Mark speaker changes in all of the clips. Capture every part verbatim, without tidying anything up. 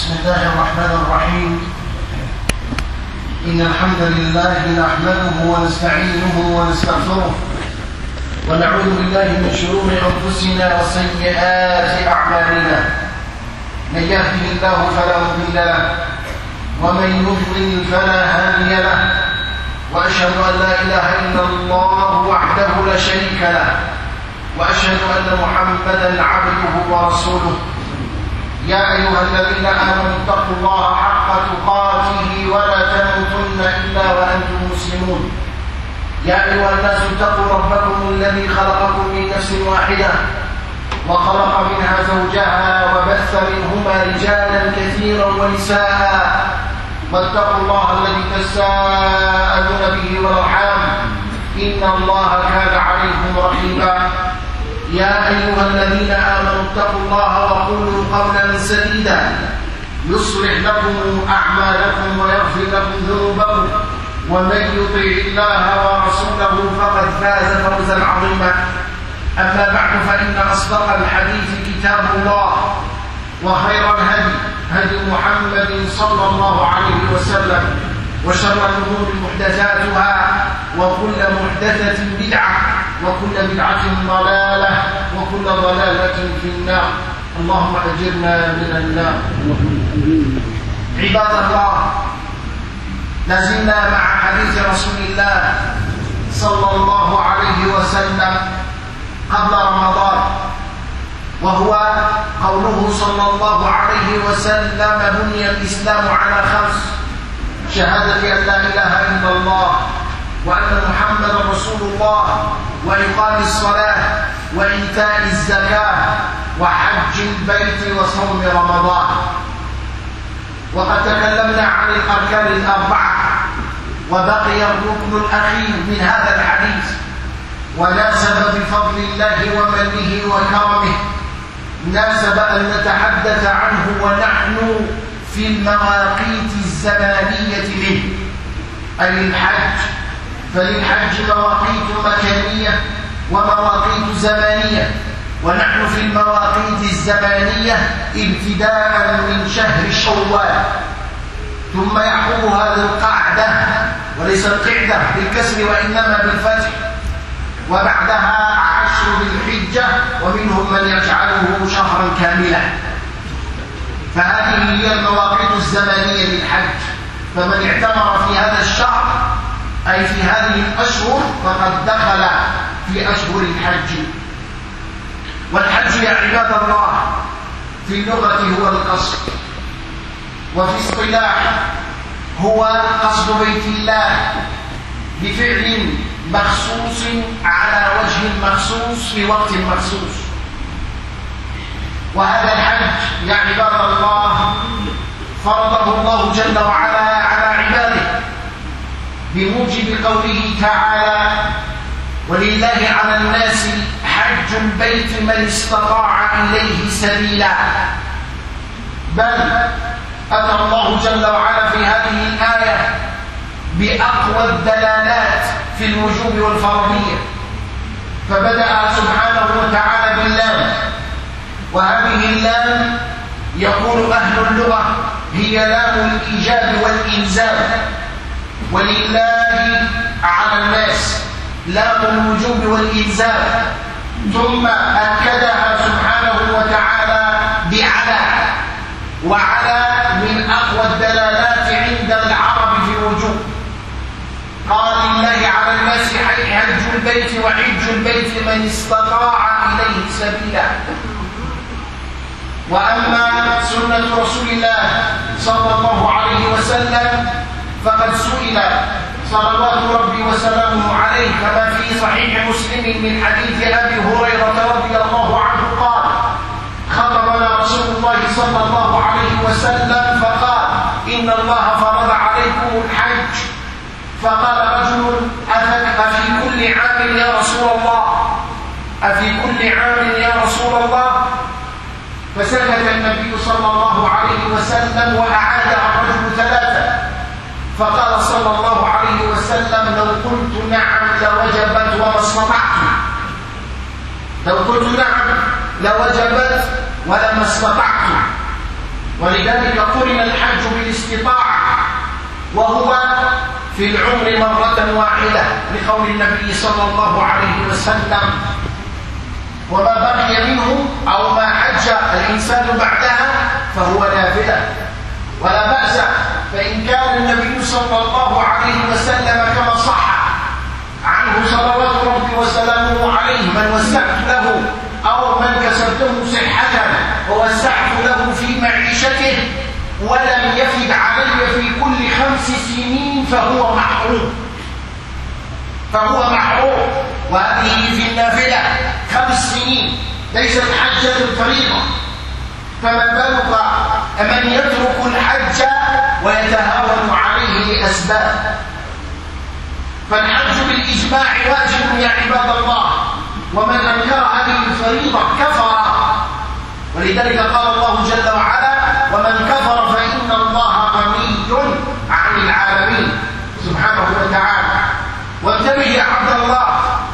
Speaker 1: بسم الله الرحمن الرحيم. إن الحمد لله نحمده ونستعينه ونستغفره ونعوذ بالله من شرور أنفسنا وسيئات أعمالنا. من يهده الله فلا مضل له ومن يضلل فلا هادي له، وأشهد أن لا إله إلا الله وحده لا شريك له، وأشهد أن محمدا عبده ورسوله. يا أيها الذين آمنوا اتقوا الله حق تقاته ولا تموتن إلا وأنتم مسلمون. يا أيها الناس اتقوا ربكم الذي خلقكم من نفس واحدة وخلق منها زوجها وبث منهما رجالا كثيرا ونساء، واتقوا الله الذي تساءلون به والأرحام إن الله كان عليكم رقيبا. يا أيها الذين آمنوا اتقوا الله وقولوا قولا سديدا يصلح لكم أعمالكم ويغفر لكم ذنوبكم، ومن يطع الله ورسوله فقد فاز فوزا عظيما. أما بعد، فإن أصدق الحديث كتاب الله، وخير الهدي هدي محمد صلى الله عليه وسلم، وشر الأمور محدثاتها، وكل محدثة بدعة، وكل بدعة ضلالة، وكل ضلالة في النار. اللهم أجرنا من النار. عباد الله، لازلنا مع حديث رسول الله صلى الله عليه وسلم قبل رمضان، وهو قوله صلى الله عليه وسلم: بني الإسلام على خمس: شهادة أن لا إله إلا الله وأن محمدا رسول الله، وإقام الصلاة، وإيتاء الزكاة، وحج البيت، وصوم رمضان. وقد تكلمنا عن الأركان الأربعة، وبقي الركن الأخير من هذا الحديث، وناسب بفضل الله ومنه وكرمه ناسب أن نتحدث عنه ونحن في المواقيت الزمانية منه، أي الحج. فللحج مواقيت مكانية ومواقيت زمانية، ونحن في المواقيت الزمانية ابتداء من شهر شوال، ثم يحكم هذه القاعدة، وليس القعدة بالكسر وإنما بالفتح، وبعدها عشر ذي الحجة، ومنهم من يجعله شهرا كاملا. فهذه هي المواقيت الزمانية للحج. فمن اعتمر في هذا الشهر أي في هذه الأشهر فقد دخل في أشهر الحج. والحج يا عباد الله في اللغة هو القصد، وفي اصطلاح هو قصد بيت الله بفعل مخصوص على وجه مخصوص في وقت مخصوص. وهذا الحج يا عباد الله فرضه الله جل وعلا على عباده بموجب قوله تعالى: ولله على الناس حج البيت من استطاع إليه سبيلا. بل أتى الله جل وعلا في هذه الآية بأقوى الدلالات في الوجوب والفرضية، فبدأ سبحانه وتعالى باللام، وهذه اللام يقول أهل اللغة هي لام الإيجاب والإلزام، ولله على الناس لام الوجوب والإلزام، ثم أكدها سبحانه وتعالى بعلى، وعلى من أقوى الدلالات عند العرب في الوجوب. قال: لله على الناس حج البيت وحج البيت من استطاع إليه سبيلا. وأما سنة رسول الله صلى الله عليه وسلم فقد سئل صلوات ربي وسلامه عليه كما في صحيح مسلم من حديث أبي هريرة رضي الله عنه قال: خطبنا رسول الله صلى الله عليه وسلم فقال: إن الله فرض عليكم الحج. فقال رجل: أفي كل عام يا رسول الله؟ أفي كل عام يا رسول الله؟ فسكت النبي صلى الله عليه وسلم وأعاد الرجل ثلاثة، فقال صلى الله عليه وسلم: لو قلت نعم لوجبت وما استطعت. لو قلت نعم لوجبت ولما استطعت. ولذلك قرن الحج بالاستطاعة، وهو في العمر مرة واحدة، لقول النبي صلى الله عليه وسلم: وما بقي منه أو ما حج الإنسان بعدها فهو نافلة ولا بأس. فإن كان النبي صلى الله عليه وسلم كما صح عنه صلوات ربي وسلامه عليه: من وسعت له أو من كسبته صحة ووسعت له في معيشته ولم يفد علي في كل خمس سنين فهو محروم فهو محروم وهذه في النافلة خمس سنين ليست حجة الفريضة. فما بالك من يترك الحج ويتهاون عليه لأسباب؟ فالحج بالإجماع واجب يا عباد الله، ومن أنكر هذه الفريضة كفر. ولذلك قال الله جل وعلا: ومن كفر فإن الله غني عن العالمين سبحانه وتعالى. وانتبه يا عبد الله،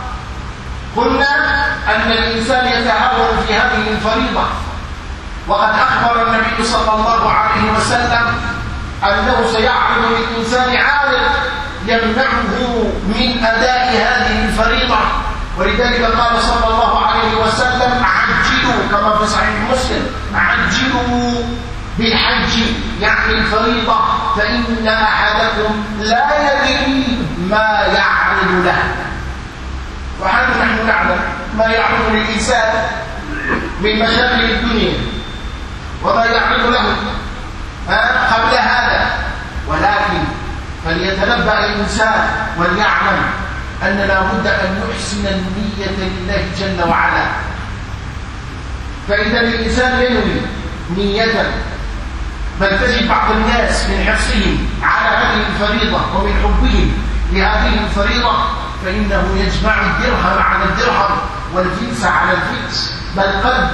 Speaker 1: قلنا أن الإنسان يتهاون في هذه الفريضة، وقد أخبر النبي صلى الله عليه وسلم أنه سيعرض للإنسان عارض يمنعه من أداء هذه الفريضة. ولذلك قال صلى الله عليه وسلم: عجلوا، كما في صحيح مسلم: عجلوا بالحج، يعني الفريضة، فإن أحدكم لا يدري ما يعرض له. وحتى نحن نعلم ما يعرض للإنسان من مشاكل الدنيا وما يعرض له قبل هذا، ولكن فليتنبأ الإنسان وليعلم أن لا بد أن يحسن النية لله جل وعلا. فإذا الإنسان ينوي نية، بل تجد بعض الناس من حرصهم على هذه الفريضة ومن حبهم لهذه الفريضة فإنه يجمع الدرهم على الدرهم والفلس على الفلس، بل قد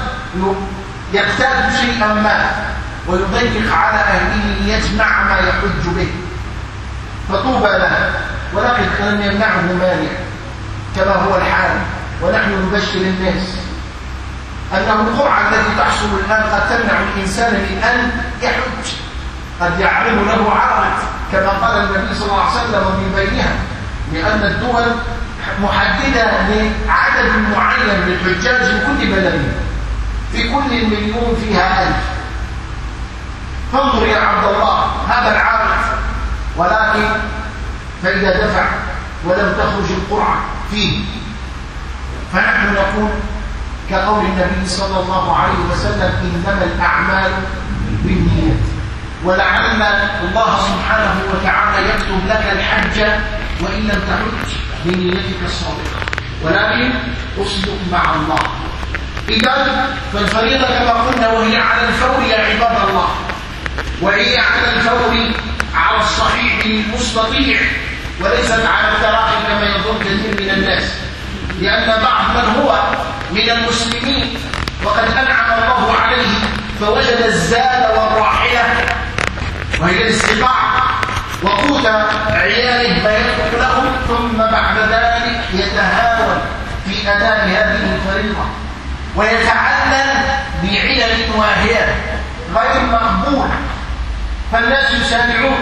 Speaker 1: يقتاد شيئا ما ويضيق على أهله ليجمع ما يحج به، فطوبى له. ولكن لم يمنعه مانع كما هو الحال. ونحن نبشر الناس أنه القرعة التي تحصل الآن قد تمنع الإنسان من أن يحج، قد يعرض له عرض كما قال النبي صلى الله عليه وسلم من بينها، لأن الدول محددة لعدد معين للحجاج من كل بلد، في كل مليون فيها ألف. فانظر يا عبد الله هذا العرض، ولكن فإذا دفع ولم تخرج القرعة فيه فنحن نقول كقول النبي صلى الله عليه وسلم: إنما الأعمال بالنيات. ولعل الله سبحانه وتعالى يكتب لك الحج وإن لم تحج بنيتك الصادقة، ولكن اصدق مع الله. إذا فالفريضة كما قلنا وهي على الفور يا عباد الله، وهي على الفور على الصحيح المستطيع، وليست على التراخي كما يظن كثير من الناس، لأن بعض من هو من المسلمين وقد أنعم الله عليه فوجد الزاد والراحلة وهي الاستطاعة وقوت عياله ما يدخل لهم، ثم بعد ذلك يتهاون في أداء هذه الفريضة ويتعلل بعلل واهية غير مقبولة، فالناس يسارعون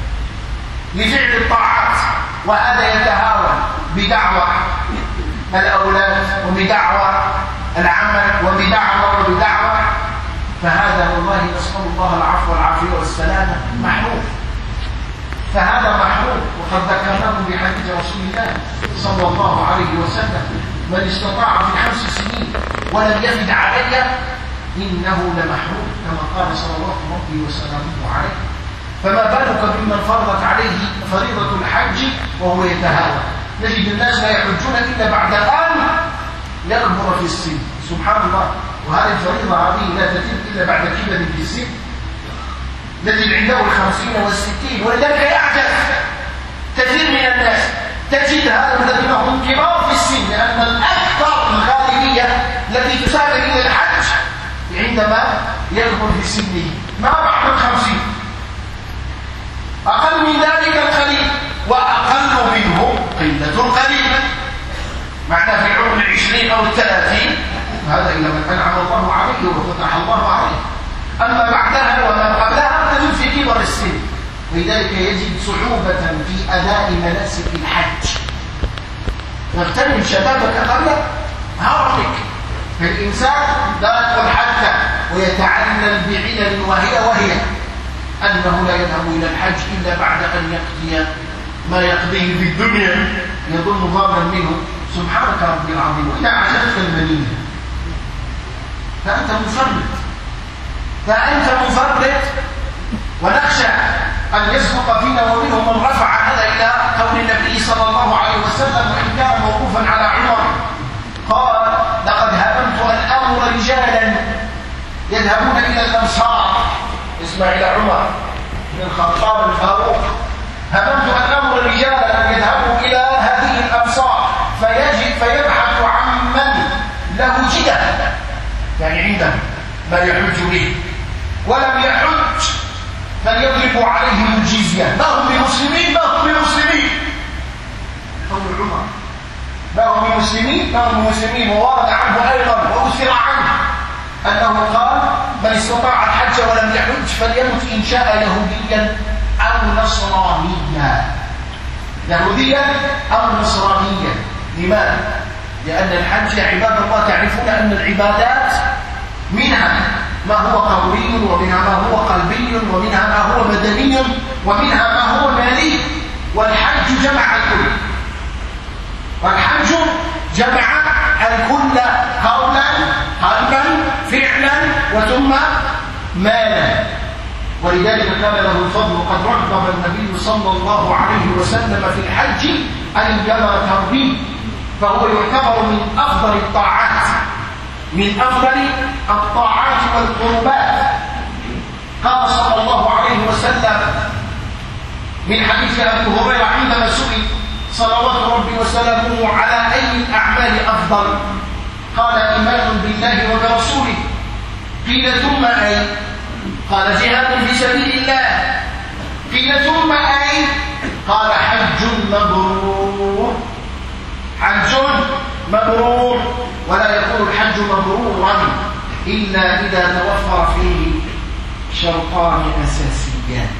Speaker 1: لفعل الطاعات وهذا يتهاون بدعوى الأولاد وبدعوى العمل وبدعوى وبدعوى، فهذا والله نسأل الله العفو والعافية والسلامة محروم، فهذا محروم. وقد ذكرناكم بحديث رسول الله صلى الله عليه وسلم: من استطاع في خمس سنين ولم يفد علي إنه لمحروم، كما قال صلى الله عليه وسلم عليه. فما بالك بمن فرضت عليه فريضة الحج وهو يتهاون؟ نجد الناس لا يحجون إلا بعد أن يكبر في السن، سبحان الله. وهذه الفريضة هذه لا تتم إلا بعد كبر في السن، الذي عنده الخمسين والستين. ولذلك يعجز كثير من الناس، تجد هذا الذين هم كبار في السن، لأن الأكثر الغالبية التي تسافر إلى الحج عندما يكبر في سنه ما بعد الخمسين، أقل من ذلك القليل، وأقل منه قلة قليلة، معنى في عمر العشرين أو الثلاثين، هذا إلى من أنعم الله عليه وفتح الله عليه. أما بعدها وما لذلك يجد صعوبة في أداء مناسك الحج. تغتنم شبابك قبل هرمك. فالإنسان لا يدخل حتى ويتعلل بعلل وهي وهي أنه لا يذهب إلى الحج إلا بعد أن يقضي ما يقضيه في الدنيا، يظن ظانا منه. سبحانك ربي العظيم، وإذا عجبت المنية فأنت مفرط فأنت مفرط ونخشى أن يسبق فينا ومنهم من رفع هذا إلى قول النبي صلى الله عليه وسلم، وإن كان موقوفا على عمر قال: لقد هممت أن أمر رجالا يذهبون إلى الأمصار. اسمع إلى عمر بن الخطاب الفاروق: هممت أن أمر رجالا أن يذهبوا إلى هذه الأمصار فيجد فيبحث عن من له جدة، يعني عنده ما يحج به ولم يحج، فليضربوا عليهم الجزية. ما هم بمسلمين ما هم بمسلمين قول عمر، ما هم بمسلمين ما هم بمسلمين. وورد عنه أيضا وأثر عنه أنه قال: من استطاع الحج ولم يحج فليمت إن شاء يهوديا أو نصرانيا. يهوديا أو نصرانيا. لماذا؟ لأن الحج عباد الله تعرفون أن العبادات منها ما هو قولي ومنها ما هو قلبي ومنها ما هو بدني ومنها ما هو مالي، والحج جمع الكل. والحج جمع الكل قولا قلبا فعلا وثم مالا. ولذلك كان له الفضل، قد رغب النبي صلى الله عليه وسلم في الحج أن يرى ترغيب، فهو يعتبر من أفضل الطاعات من أفضل الطاعات والقربات. قال صلى الله عليه وسلم من حديث أبي هريرة عندما سئل صلوات ربي وسلامه على أي الأعمال أفضل، قال: إيمان بالله وبرسوله. قيل: ثم أي؟ قال: جهاد في سبيل الله. قيل: ثم أي؟ قال: حج مبرور. حج مبرور. ولا يكون الحج مبرورا إلا إذا توفر فيه شرطان أساسيان: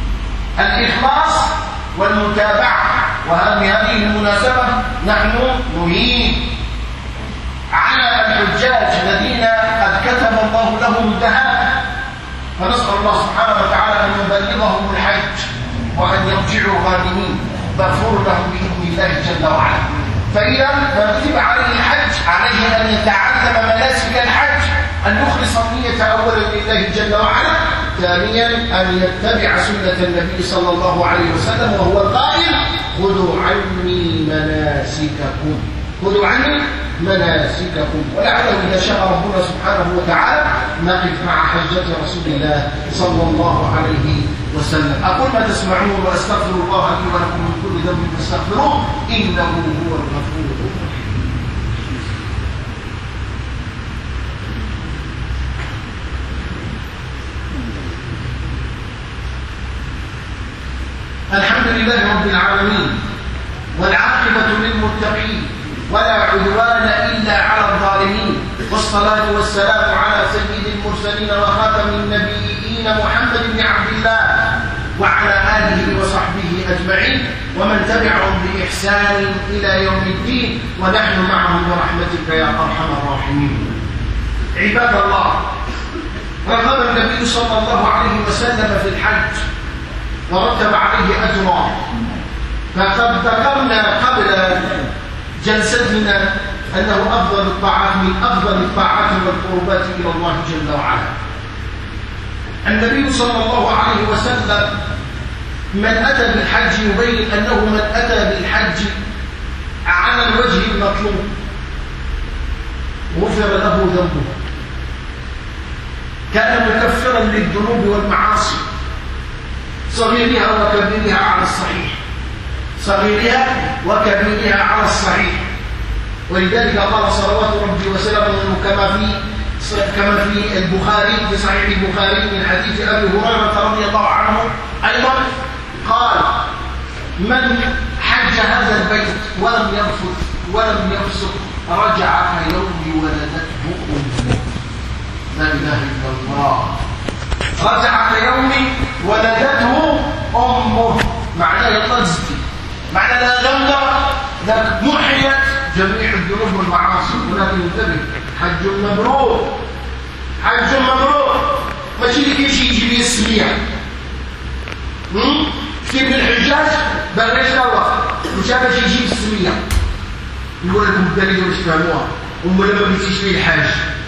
Speaker 1: الإخلاص والمتابعة. وهذه المناسبة نحن نهين على الحجاج الذين قد كتب الله لهم الذهاب، فنسأل الله سبحانه وتعالى أن يبلغهم الحج وأن يرجعوا غانمين مغفور لهم بإذن الله جل وعلا. فإذا من كتب عليه الحج عليه أن يتعلم مناسك الحج، أن يخلص النية أولا لله جل وعلا، ثانيا أن يتبع سنة النبي صلى الله عليه وسلم وهو القائل: خذوا عني مناسككم خذوا عني مناسككم. ولعله إذا شاء ربنا سبحانه وتعالى نقف مع حجة رسول الله صلى الله عليه وسلم. أقول ما تسمعون وأستغفر الله لي ولكم من كل ذنب فاستغفروه إنه هو الغفور الرحيم. الحمد لله رب العالمين، والعاقبة للمتقين، ولا عدوان إلا على الظالمين، والصلاة والسلام على سيد المرسلين وخاتم النبيين محمد بن عبد الله وعلى آله وصحبه أجمعين ومن تبعهم بإحسان إلى يوم الدين، ونحن معهم برحمتك يا أرحم الراحمين. عباد الله، رغب النبي صلى الله عليه وسلم في الحج ورتب عليه أجرا، فقد ذكرنا قبل جلستنا أنه أفضل الطاعات من أفضل الطاعات والقربات إلى الله جل وعلا. النبي صلى الله عليه وسلم من أتى بالحج يبين أنه من أتى بالحج على الوجه المطلوب غفر له ذنبه، كان مكفرا للذنوب والمعاصي صغيرها وكبيرها على الصحيح صغيرها وكبيرها على الصحيح. ولذلك قال صلوات ربي وسلامه كما في كما في البخاري في صحيح البخاري من حديث ابي هريره رضي الله عنه ايضا قال: من حج هذا البيت ولم يرفث ولم يفسق رجع كيوم ولدته امه. لا اله الا الله. رجع كيوم ولدته أمه معناه يلا تزكي معناه لا جنب ذاك محيت جميع الذنوب والمعاصي. ولكن انتبه، حج مبرور حج مبرور ماشي اللي كيجي يجي بيه السميع. كثير من الحجاج باغي يتطوف مشى باش يجيب السميه يقول لكم الدليل واش فهموها وما لما بغيتيش فيه الحاج.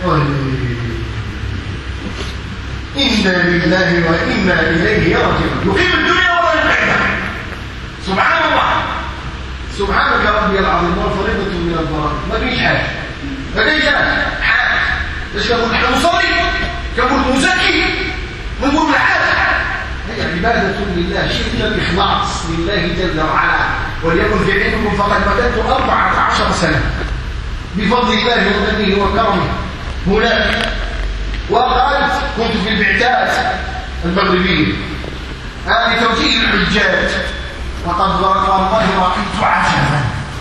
Speaker 1: إنا لله وإنا إليه راجعون. يقيم الدنيا ولا يقعدها. سبحان الله. سبحانك ربي العظيم وفريضة من الفرائض. ما فيش حاجة. ما فيش حاجة. ايش كنقول نحن نصلي؟ كنقول مزكي؟ ونقول الحاج. هي عبادة لله، شرك الإخلاص لله جل وعلا. وليكن في علمكم فقد مكثت أربعة عشر سنة بفضل الله ومنه وكرمه هناك. وقالت كنت في البعثات المغربية هذه توجيه الحجاج، وقد والله رأيت عجبا.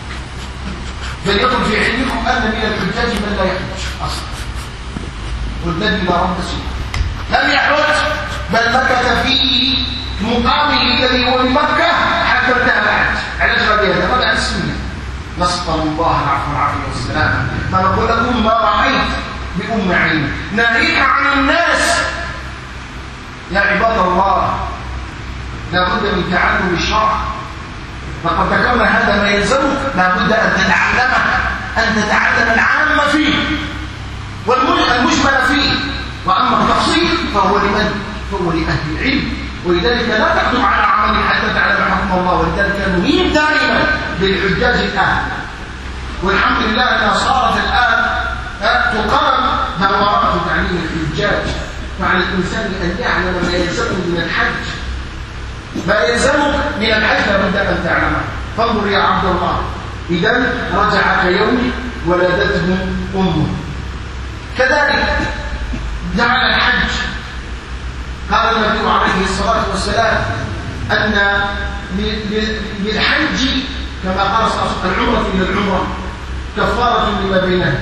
Speaker 1: فليكن في علمكم أن من الحجاج من لا يحج أصلا، والذي لا رب سواه لم يحج، بل مكث في مقامه الذي هو بمكة حتى انتهى الحج. علاش غادي هذا؟ غادي على السنة. نسأل الله العفو والعافية والسلامة. ما نقول لكم ما رأيت بأم عيني، ناهيك عن الناس. يا عباد الله، لابد من تعلم الشرع. لقد ذكرنا هذا ما يلزمك، لابد أن تتعلمه، أن تتعلم العام فيه والمجمل فيه، وأما التفصيل فهو لمن؟ فهو لأهل العلم. ولذلك لا تقدم على عمل حتى تعلم حكم الله. ولذلك نهيب دائما بالحجاج الآن، والحمد لله أنها صارت الآن تقام دورات تعليم الحجاج. فعلى الإنسان أن يعلم ما يلزمه من الحج، ما يلزمك من الحج لابد أن تعلمه. فانظر يا عبد الله، إذا رجع كيوم ولدته أمه. كذلك جعل الحج، قال النبي عليه الصلاة والسلام أن للحج كما قال العمرة إلى العمرة كفارة لما بينها،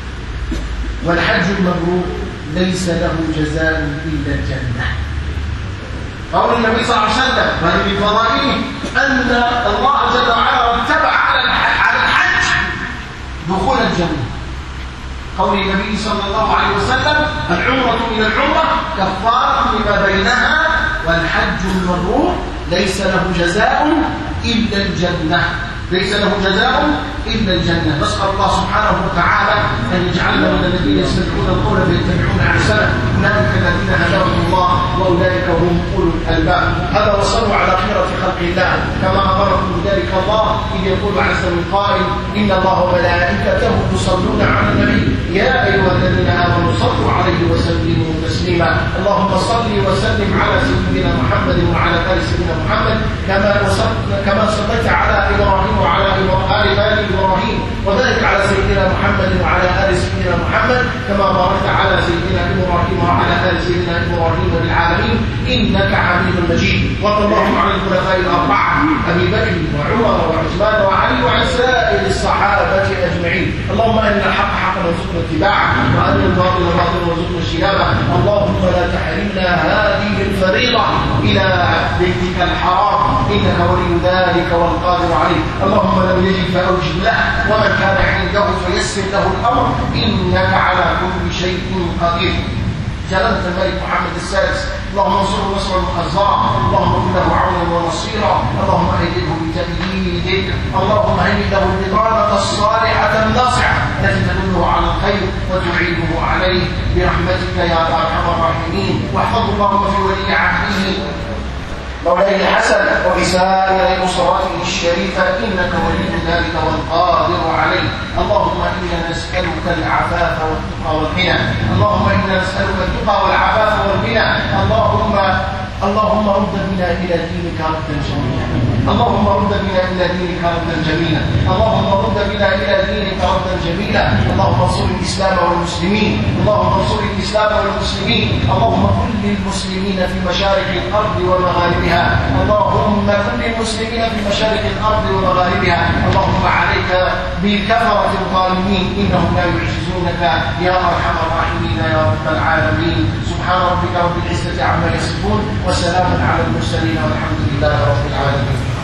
Speaker 1: والحج المبرور ليس له جزاء إلا الجنة. قول النبي صلى الله عليه وسلم وهذه من فضائله أن الله جل وعلا رتب على على الحج دخول الجنة. قول النبي صلى الله عليه وسلم العمرة إلى العمرة كفارة لما بينها، والحج المبرور ليس له جزاء إلا الجنة. ليس له جزاء إلا الجنة. نسأل الله سبحانه وتعالى أن يجعلنا من الذين يستمعون القول فيتبعون أحسنه. أولئك الذين هداهم الله وأولئك هم أولو الألباب. هذا وصلوا على خيرة خلق الله كما أمركم بذلك الله، إذ يقول عز من قائل إن الله وملائكته يصلون على النبي يا أيها الذين آمنوا صلوا عليه وسلموا تسليما. اللهم صل وسلم على سيدنا محمد وعلى آل سيدنا محمد كما كما صليت على إبراهيم وعلى آل آل إبراهيم، وذلك على سيدنا محمد وعلى آل سيدنا محمد كما باركت على سيدنا إبراهيم وعلى آل سيدنا إبراهيم بالعالمين إنك حميد مجيد. وارض اللهم عن الخلفاء الأربعة أبي بكر وعمر وعثمان وعلي وعن سائر الصحابة أجمعين. اللهم أرنا الحق حقا وارزقنا اتباعه، وأرنا الباطل باطلا وارزقنا اجتنابه. اللهم لا تحرمنا هذه الفريضة إلى بيتك الحرام، إنك ولي ذلك والقادر عليه. اللهم لم يجد فأوجد له، ومن كان عنده فيسر له الأمر، إنك على كل شيء قدير. جلالة الملك محمد السادس اللهم انصره نصرا مؤزرا، اللهم كن له عونا ونصيرا، اللهم ايده بتأييدك، اللهم هيئ له البطانة الصالحة الناصعة التي تدله على الخير وتعينه عليه برحمتك يا ارحم الراحمين. واحفظه اللهم في ولي عهده مولاي الحسن وبسائر أسراته الشريفة إنك ولي ذلك والقادر عليه. اللهم إنا نسألك العفاف والتقى والغنى، اللهم إنا نسألك التقى والعفاف والغنى. اللهم اللهم رد بنا إلى دينك ردا جميلا، اللهم رد بنا إلى دينك ردا جميلا، اللهم رد بنا إلى دينك ردا جميلا. اللهم انصر الإسلام والمسلمين، اللهم انصر الإسلام والمسلمين، اللهم كن للمسلمين في مشارق الأرض ومغاربها، اللهم كن للمسلمين في مشارق الأرض ومغاربها. اللهم عليك بالكفرة الظالمين إنهم لا يعجزون يستغفرونك يا أرحم الراحمين يا رب العالمين. سبحان ربك رب العزة عما يصفون وسلام على المرسلين والحمد لله رب العالمين.